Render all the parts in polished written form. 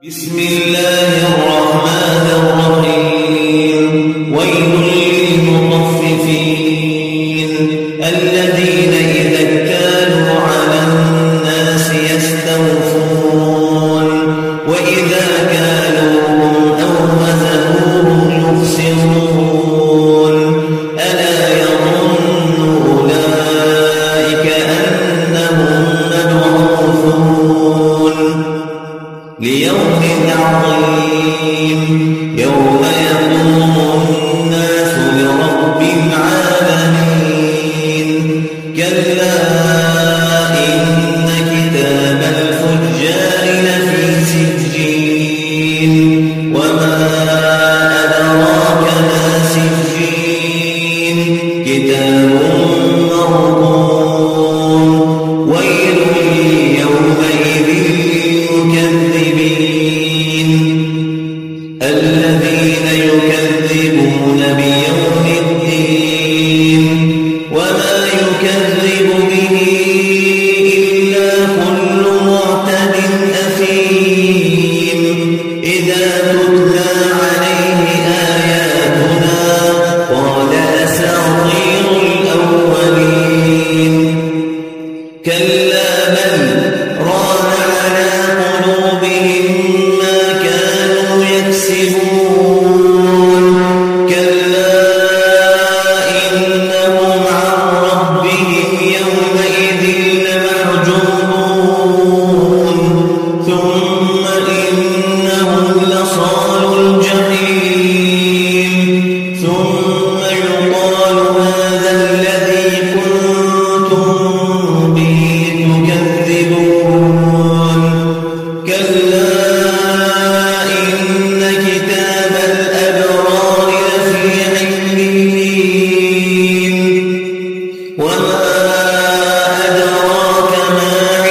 بسم الله الرحمن الرحيم ويل للمطففين الذين إذا اكتالوا على الناس يستوفون وإذا كالوهم أو وزنوهم يخسرون ألا يظن أولئك أنهم مبعوثون ليوم عظيم يوم يقوم الناس لرب العالمين كلا إن كتاب الفجار لفي سجين وما أدراك ما سجين كتاب مرقوم ويل يومئذ الذين يكذبون بيوم الدين وما يكذب به إلا كل معتد أثيم إذا تتلى عليه آياتنا قال أساطير الأولين كلا بل ران على قلوبهم ما كانوا يكسبون كلا إنهم عن ربهم يومئذ لمحجوبون ثم إنهم لصالوا الجحيم ثم يقال هذا الذي كنتم به تكذبون كلا إن كتاب الأبرار لفي عليين وما أدراك ما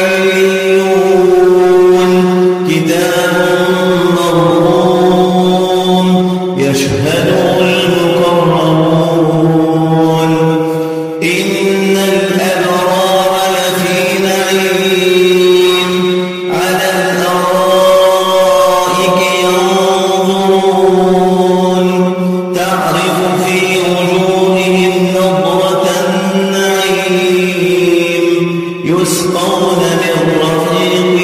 عليون كتاب مرقوم يشهده المقربون إن الأبرار لفي نعيم على الأرائك ينظرون تعرف في وجوههم نضرة النعيم يسقون من رحيق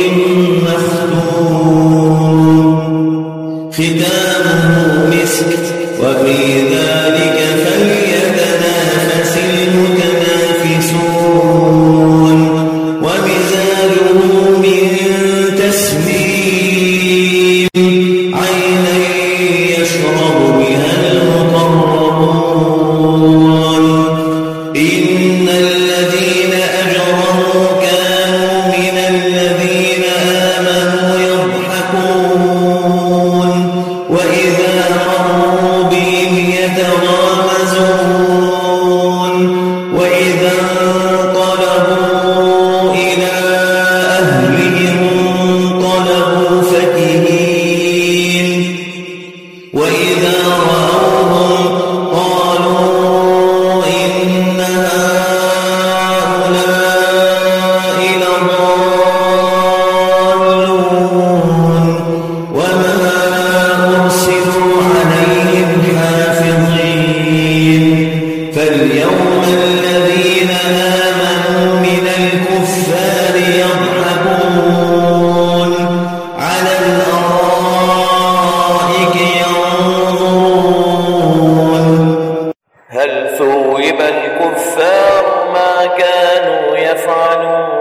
مختوم ختامه مسك وفي ذلك فليتنافس المتنافسون ومزاجه من تسنيم عينا يشرب بها المقربون إن الذين أجرموا كانوا من الذين آمنوا يضحكون وإذا مروا بهم يتغامزون وإذا انقلبوا إلى أهلهم انقلبوا فكهين وإذا رأوهم قالوا إن هؤلاء لضالون وما أرسلوا عليهم حافظين فاليوم الذين آمنوا من الكفار يضحكون على الأرائك ينظرون هل ثوب الكفار ما كانوا يفعلون